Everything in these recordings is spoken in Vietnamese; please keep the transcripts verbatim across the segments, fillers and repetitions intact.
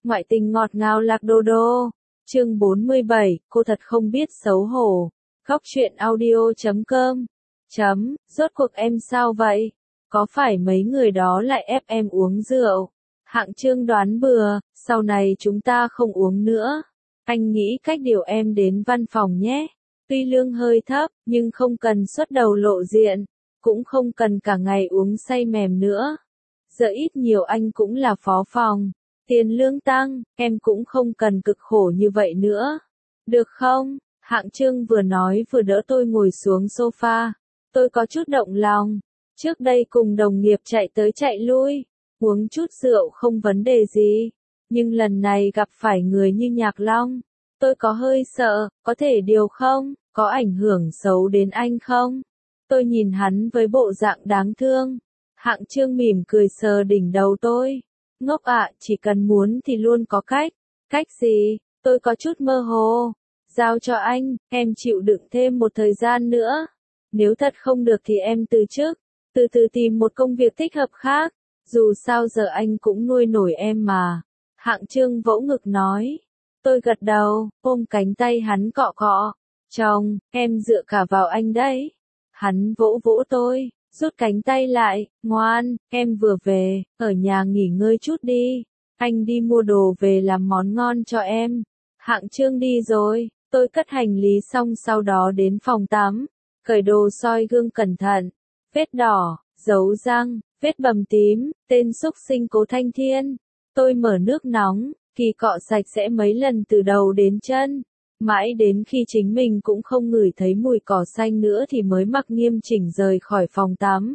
Ngoại tình ngọt ngào lạc đô đô. Chương bốn mươi bảy, cô thật không biết xấu hổ. Góc truyện audio chấm com. Chấm, rốt cuộc em sao vậy? Có phải mấy người đó lại ép em uống rượu? Hạng Trương đoán bừa, sau này chúng ta không uống nữa. Anh nghĩ cách điều em đến văn phòng nhé. Tuy lương hơi thấp, nhưng không cần xuất đầu lộ diện, cũng không cần cả ngày uống say mềm nữa. Giờ ít nhiều anh cũng là phó phòng. Tiền lương tăng, em cũng không cần cực khổ như vậy nữa. Được không? Hạng Trương vừa nói vừa đỡ tôi ngồi xuống sofa. Tôi có chút động lòng. Trước đây cùng đồng nghiệp chạy tới chạy lui, uống chút rượu không vấn đề gì. Nhưng lần này gặp phải người như Nhạc Long, tôi có hơi sợ, có thể điều không? Có ảnh hưởng xấu đến anh không? Tôi nhìn hắn với bộ dạng đáng thương. Hạng Trương mỉm cười sờ đỉnh đầu tôi. Ngốc ạ, chỉ cần muốn thì luôn có cách. Cách gì? Tôi có chút mơ hồ. Giao cho anh, em chịu đựng thêm một thời gian nữa. Nếu thật không được thì em từ chức, từ từ tìm một công việc thích hợp khác. Dù sao giờ anh cũng nuôi nổi em mà. Hạng Trương vỗ ngực nói. Tôi gật đầu, ôm cánh tay hắn cọ cọ. Chồng, em dựa cả vào anh đấy. Hắn vỗ vỗ tôi, rút cánh tay lại, ngoan, em vừa về, ở nhà nghỉ ngơi chút đi. Anh đi mua đồ về làm món ngon cho em. Hạng Trương đi rồi, tôi cất hành lý xong sau đó đến phòng tắm, cởi đồ soi gương cẩn thận. Vết đỏ, dấu răng, vết bầm tím, tên xúc sinh Cố Thanh Thiên. Tôi mở nước nóng, kỳ cọ sạch sẽ mấy lần từ đầu đến chân. Mãi đến khi chính mình cũng không ngửi thấy mùi cỏ xanh nữa thì mới mặc nghiêm chỉnh rời khỏi phòng tắm.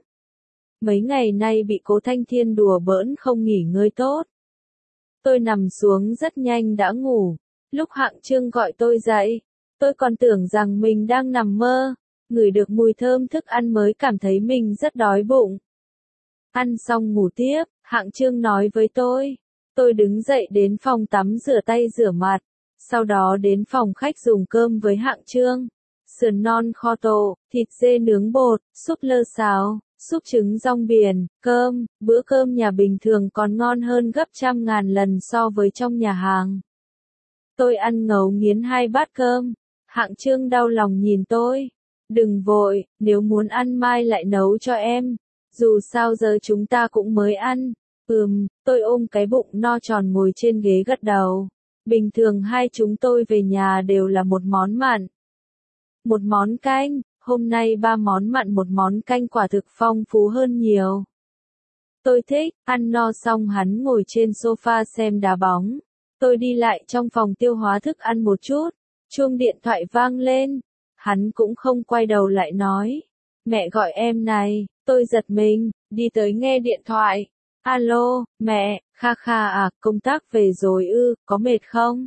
Mấy ngày nay bị Cố Thanh Thiên đùa bỡn không nghỉ ngơi tốt. Tôi nằm xuống rất nhanh đã ngủ. Lúc Hạng Trương gọi tôi dậy, tôi còn tưởng rằng mình đang nằm mơ. Ngửi được mùi thơm thức ăn mới cảm thấy mình rất đói bụng. Ăn xong ngủ tiếp, Hạng Trương nói với tôi. Tôi đứng dậy đến phòng tắm rửa tay rửa mặt. Sau đó đến phòng khách dùng cơm với Hạng Trương. Sườn non kho tộ, thịt dê nướng bột, súp lơ xào, súp trứng rong biển, cơm. Bữa cơm nhà bình thường còn ngon hơn gấp trăm ngàn lần so với trong nhà hàng. Tôi ăn ngấu nghiến hai bát cơm. Hạng Trương đau lòng nhìn tôi. Đừng vội, nếu muốn ăn mai lại nấu cho em. Dù sao giờ chúng ta cũng mới ăn. Ừm, tôi ôm cái bụng no tròn ngồi trên ghế gật đầu. Bình thường hai chúng tôi về nhà đều là một món mặn, một món canh, hôm nay ba món mặn một món canh quả thực phong phú hơn nhiều. Tôi thích, ăn no xong hắn ngồi trên sofa xem đá bóng. Tôi đi lại trong phòng tiêu hóa thức ăn một chút, chuông điện thoại vang lên. Hắn cũng không quay đầu lại nói. Mẹ gọi em này, tôi giật mình, đi tới nghe điện thoại. Alo, mẹ, kha kha à, công tác về rồi ư, có mệt không?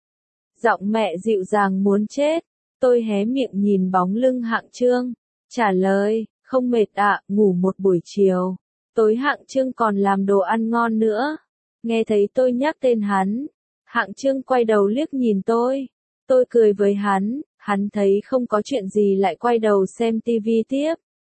Giọng mẹ dịu dàng muốn chết. Tôi hé miệng nhìn bóng lưng Hạng Trương. Trả lời, không mệt ạ, ngủ một buổi chiều. Tối Hạng Trương còn làm đồ ăn ngon nữa. Nghe thấy tôi nhắc tên hắn. Hạng Trương quay đầu liếc nhìn tôi. Tôi cười với hắn, hắn thấy không có chuyện gì lại quay đầu xem tivi tiếp.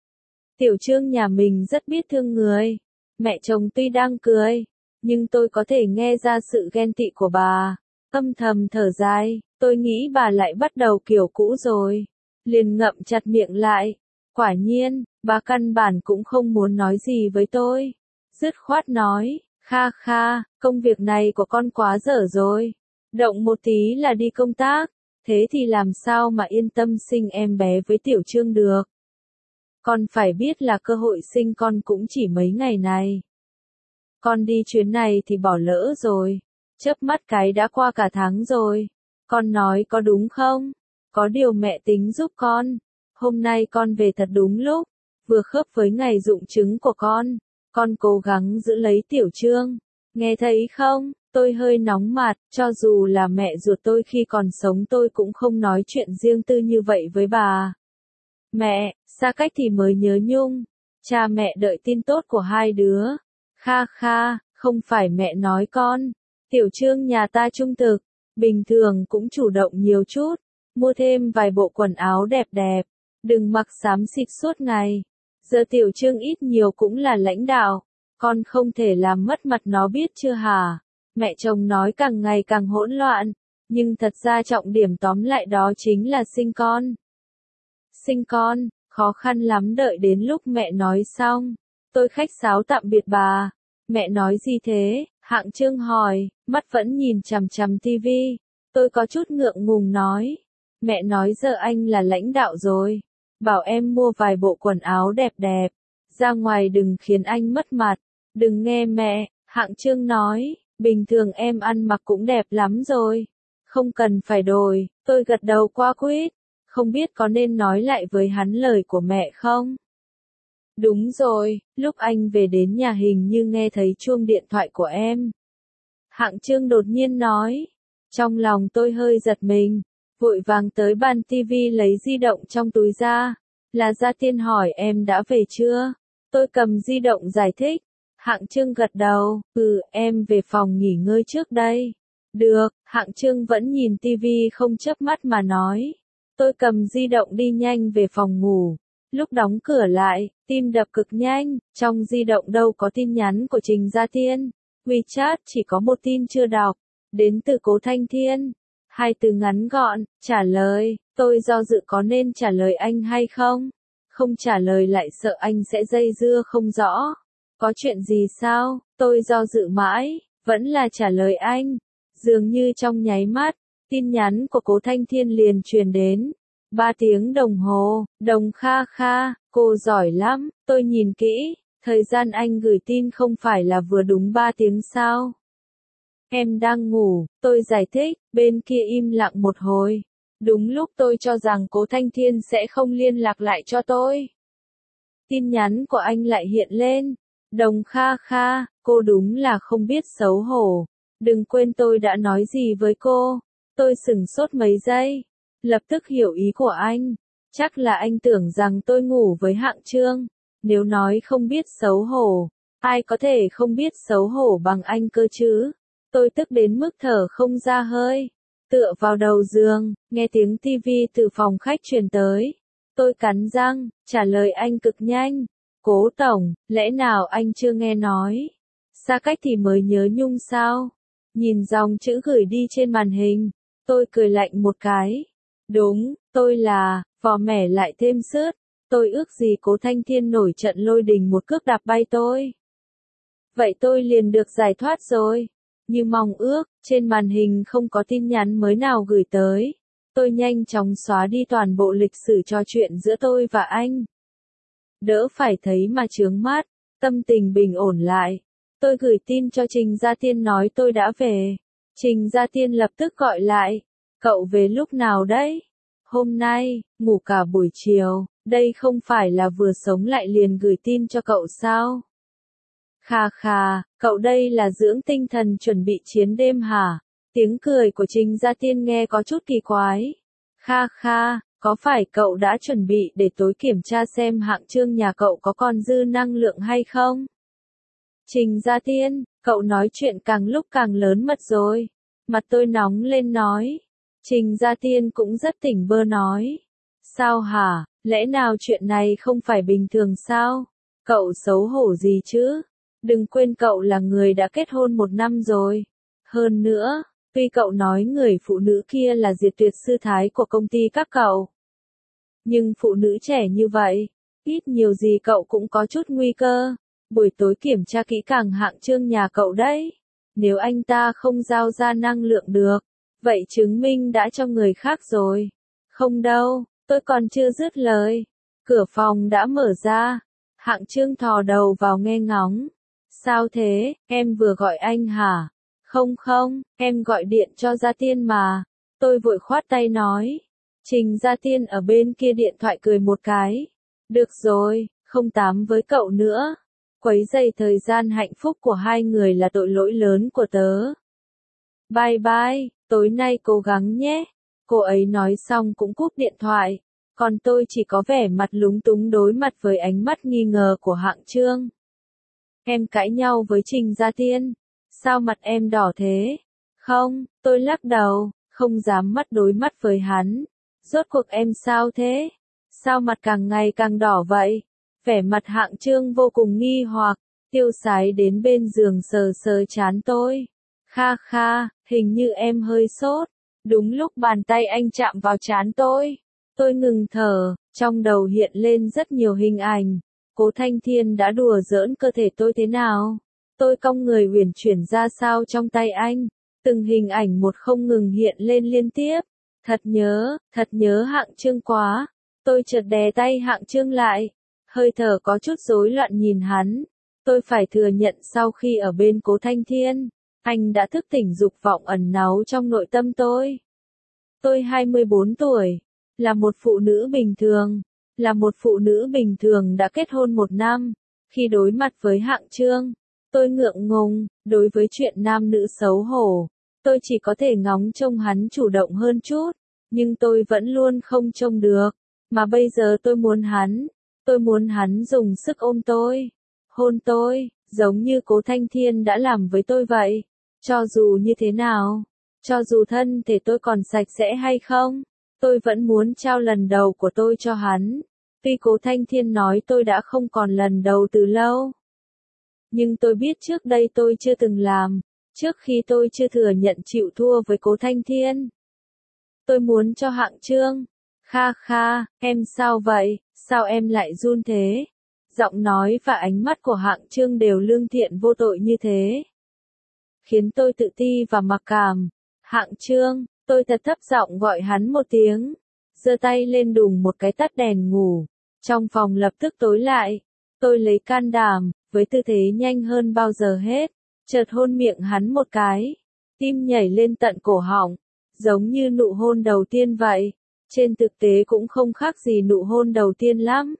Tiểu Trương nhà mình rất biết thương người. Mẹ chồng tuy đang cười, nhưng tôi có thể nghe ra sự ghen tị của bà. Âm thầm thở dài, tôi nghĩ bà lại bắt đầu kiểu cũ rồi. Liền ngậm chặt miệng lại. Quả nhiên, bà căn bản cũng không muốn nói gì với tôi. Dứt khoát nói, kha kha, công việc này của con quá dở rồi. Động một tí là đi công tác, thế thì làm sao mà yên tâm sinh em bé với Tiểu Trương được. Con phải biết là cơ hội sinh con cũng chỉ mấy ngày này. Con đi chuyến này thì bỏ lỡ rồi. Chớp mắt cái đã qua cả tháng rồi. Con nói có đúng không? Có điều mẹ tính giúp con. Hôm nay con về thật đúng lúc. Vừa khớp với ngày dụng trứng của con. Con cố gắng giữ lấy Tiểu Trương. Nghe thấy không? Tôi hơi nóng mặt. Cho dù là mẹ ruột tôi khi còn sống tôi cũng không nói chuyện riêng tư như vậy với bà. Mẹ, xa cách thì mới nhớ nhung. Cha mẹ đợi tin tốt của hai đứa. Kha kha, không phải mẹ nói con. Tiểu Trương nhà ta trung thực. Bình thường cũng chủ động nhiều chút. Mua thêm vài bộ quần áo đẹp đẹp. Đừng mặc xám xịt suốt ngày. Giờ Tiểu Trương ít nhiều cũng là lãnh đạo. Con không thể làm mất mặt nó biết chưa hả? Mẹ chồng nói càng ngày càng hỗn loạn, nhưng thật ra trọng điểm tóm lại đó chính là sinh con. Sinh con, khó khăn lắm đợi đến lúc mẹ nói xong. Tôi khách sáo tạm biệt bà. Mẹ nói gì thế? Hạng Trương hỏi, mắt vẫn nhìn chằm chằm tivi. Tôi có chút ngượng ngùng nói. Mẹ nói giờ anh là lãnh đạo rồi. Bảo em mua vài bộ quần áo đẹp đẹp. Ra ngoài đừng khiến anh mất mặt. Đừng nghe mẹ, Hạng Trương nói. Bình thường em ăn mặc cũng đẹp lắm rồi. Không cần phải đổi. Tôi gật đầu qua quýt. Không biết có nên nói lại với hắn lời của mẹ không? Đúng rồi, lúc anh về đến nhà hình như nghe thấy chuông điện thoại của em. Hạng Trương đột nhiên nói. Trong lòng tôi hơi giật mình, vội vàng tới bàn tivi lấy di động trong túi ra. Là Gia Tiên hỏi em đã về chưa? Tôi cầm di động giải thích. Hạng Trương gật đầu, ừ, em về phòng nghỉ ngơi trước đây. Được, Hạng Trương vẫn nhìn tivi không chớp mắt mà nói. Tôi cầm di động đi nhanh về phòng ngủ. Lúc đóng cửa lại, tim đập cực nhanh, trong di động đâu có tin nhắn của Trình Gia Tiên. WeChat chỉ có một tin chưa đọc, đến từ Cố Thanh Thiên. Hai từ ngắn gọn, trả lời, tôi do dự có nên trả lời anh hay không. Không trả lời lại sợ anh sẽ dây dưa không rõ. Có chuyện gì sao, tôi do dự mãi, vẫn là trả lời anh. Dường như trong nháy mắt, tin nhắn của Cố Thanh Thiên liền truyền đến. Ba tiếng đồng hồ, Đồng Kha Kha, cô giỏi lắm, tôi nhìn kỹ, thời gian anh gửi tin không phải là vừa đúng ba tiếng sao. Em đang ngủ, tôi giải thích, bên kia im lặng một hồi. Đúng lúc tôi cho rằng Cố Thanh Thiên sẽ không liên lạc lại cho tôi. Tin nhắn của anh lại hiện lên. Đồng Kha Kha, cô đúng là không biết xấu hổ. Đừng quên tôi đã nói gì với cô. Tôi sửng sốt mấy giây. Lập tức hiểu ý của anh. Chắc là anh tưởng rằng tôi ngủ với Hạng Trương. Nếu nói không biết xấu hổ, ai có thể không biết xấu hổ bằng anh cơ chứ? Tôi tức đến mức thở không ra hơi. Tựa vào đầu giường, nghe tiếng tivi từ phòng khách truyền tới. Tôi cắn răng, trả lời anh cực nhanh. Cố tổng, lẽ nào anh chưa nghe nói? Xa cách thì mới nhớ nhung sao? Nhìn dòng chữ gửi đi trên màn hình, tôi cười lạnh một cái. Đúng, tôi là, vò mẻ lại thêm sướt. Tôi ước gì Cố Thanh Thiên nổi trận lôi đình một cước đạp bay tôi. Vậy tôi liền được giải thoát rồi. Như mong ước, trên màn hình không có tin nhắn mới nào gửi tới. Tôi nhanh chóng xóa đi toàn bộ lịch sử trò chuyện giữa tôi và anh. Đỡ phải thấy mà chướng mắt, tâm tình bình ổn lại. Tôi gửi tin cho Trình Gia Tiên nói tôi đã về. Trình Gia Tiên lập tức gọi lại. Cậu về lúc nào đấy? Hôm nay, ngủ cả buổi chiều, đây không phải là vừa sống lại liền gửi tin cho cậu sao? Khà khà, cậu đây là dưỡng tinh thần chuẩn bị chiến đêm hả? Tiếng cười của Trình Gia Tiên nghe có chút kỳ quái. Kha kha, có phải cậu đã chuẩn bị để tối kiểm tra xem Hạng Trương nhà cậu có còn dư năng lượng hay không? Trình Gia Tiên, cậu nói chuyện càng lúc càng lớn mật rồi. Mặt tôi nóng lên nói. Trình Gia Tiên cũng rất tỉnh bơ nói. Sao hả, lẽ nào chuyện này không phải bình thường sao? Cậu xấu hổ gì chứ? Đừng quên cậu là người đã kết hôn một năm rồi. Hơn nữa, tuy cậu nói người phụ nữ kia là diệt tuyệt sư thái của công ty các cậu. Nhưng phụ nữ trẻ như vậy, ít nhiều gì cậu cũng có chút nguy cơ. Buổi tối kiểm tra kỹ càng Hạng Trương nhà cậu đấy. Nếu anh ta không giao ra năng lượng được, vậy chứng minh đã cho người khác rồi. Không đâu, tôi còn chưa dứt lời. Cửa phòng đã mở ra. Hạng Trương thò đầu vào nghe ngóng. Sao thế, em vừa gọi anh hả? Không không, em gọi điện cho Gia Tiên mà. Tôi vội khoát tay nói. Trình Gia Tiên ở bên kia điện thoại cười một cái. Được rồi, không tám với cậu nữa. Quấy rầy thời gian hạnh phúc của hai người là tội lỗi lớn của tớ. Bye bye, tối nay cố gắng nhé. Cô ấy nói xong cũng cúp điện thoại. Còn tôi chỉ có vẻ mặt lúng túng đối mặt với ánh mắt nghi ngờ của Hạng Trương. Em cãi nhau với Trình Gia Tiên. Sao mặt em đỏ thế? Không, tôi lắc đầu, không dám mắt đối mắt với hắn. Rốt cuộc em sao thế? Sao mặt càng ngày càng đỏ vậy? Vẻ mặt Hạng Trương vô cùng nghi hoặc, tiêu sái đến bên giường sờ sờ trán tôi. Kha kha, hình như em hơi sốt. Đúng lúc bàn tay anh chạm vào trán tôi. Tôi ngừng thở, trong đầu hiện lên rất nhiều hình ảnh. Cố Thanh Thiên đã đùa giỡn cơ thể tôi thế nào? Tôi cong người uyển chuyển ra sao trong tay anh? Từng hình ảnh một không ngừng hiện lên liên tiếp. Thật nhớ, thật nhớ Hạng Chương quá. Tôi chợt đè tay Hạng Chương lại. Hơi thở có chút rối loạn nhìn hắn. Tôi phải thừa nhận sau khi ở bên Cố Thanh Thiên, anh đã thức tỉnh dục vọng ẩn náu trong nội tâm tôi. Tôi hai mươi bốn tuổi, là một phụ nữ bình thường, là một phụ nữ bình thường đã kết hôn một năm. Khi đối mặt với Hạng Chương, tôi ngượng ngùng, đối với chuyện nam nữ xấu hổ, tôi chỉ có thể ngóng trông hắn chủ động hơn chút, nhưng tôi vẫn luôn không trông được, mà bây giờ tôi muốn hắn, tôi muốn hắn dùng sức ôm tôi, hôn tôi, giống như Cố Thanh Thiên đã làm với tôi vậy. Cho dù như thế nào, cho dù thân thể tôi còn sạch sẽ hay không, tôi vẫn muốn trao lần đầu của tôi cho hắn. Tuy Cố Thanh Thiên nói tôi đã không còn lần đầu từ lâu, nhưng tôi biết trước đây tôi chưa từng làm, trước khi tôi chưa thừa nhận chịu thua với Cố Thanh Thiên. Tôi muốn cho Hạng Chương. Kha kha, em sao vậy, sao em lại run thế? Giọng nói và ánh mắt của Hạng Chương đều lương thiện vô tội như thế, khiến tôi tự ti và mặc cảm. Hạng Chương, tôi thật thấp giọng gọi hắn một tiếng, giơ tay lên đùng một cái tắt đèn ngủ. Trong phòng lập tức tối lại. Tôi lấy can đảm, với tư thế nhanh hơn bao giờ hết, chợt hôn miệng hắn một cái. Tim nhảy lên tận cổ họng, giống như nụ hôn đầu tiên vậy. Trên thực tế cũng không khác gì nụ hôn đầu tiên lắm.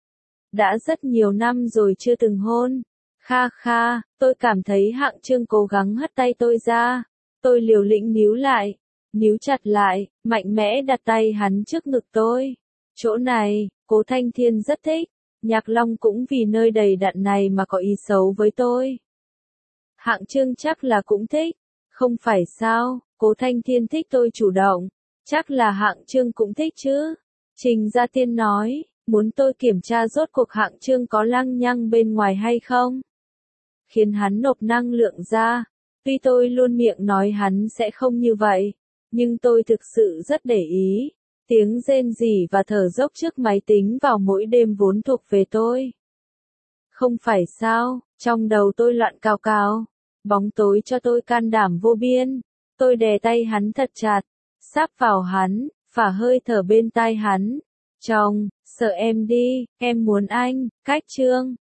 Đã rất nhiều năm rồi chưa từng hôn. Kha kha, tôi cảm thấy Hạng Chương cố gắng hất tay tôi ra. Tôi liều lĩnh níu lại, níu chặt lại, mạnh mẽ đặt tay hắn trước ngực tôi. Chỗ này, Cố Thanh Thiên rất thích. Nhạc Long cũng vì nơi đầy đặn này mà có ý xấu với tôi. Hạng Chương chắc là cũng thích. Không phải sao, Cố Thanh Thiên thích tôi chủ động. Chắc là Hạng Chương cũng thích chứ. Trình Gia Tiên nói, muốn tôi kiểm tra rốt cuộc Hạng Chương có lăng nhăng bên ngoài hay không. Khiến hắn nộp năng lượng ra. Tuy tôi luôn miệng nói hắn sẽ không như vậy, nhưng tôi thực sự rất để ý. Tiếng rên rỉ và thở dốc trước máy tính vào mỗi đêm vốn thuộc về tôi. Không phải sao, trong đầu tôi loạn cào cào. Bóng tối cho tôi can đảm vô biên. Tôi đè tay hắn thật chặt, sáp vào hắn, phả hơi thở bên tai hắn. Chồng, sợ em đi, em muốn anh, cách Chương.